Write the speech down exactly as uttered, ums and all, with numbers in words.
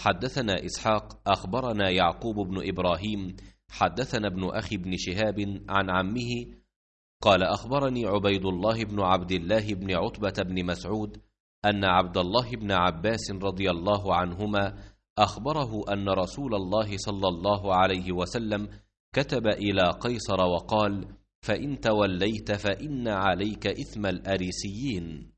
حدثنا إسحاق أخبرنا يعقوب بن إبراهيم حدثنا ابن أخي بن شهاب عن عمه قال أخبرني عبيد الله بن عبد الله بن عتبة بن مسعود أن عبد الله بن عباس رضي الله عنهما أخبره أن رسول الله صلى الله عليه وسلم كتب إلى قيصر وقال: فإن توليت فإن عليك إثم الأريسيين.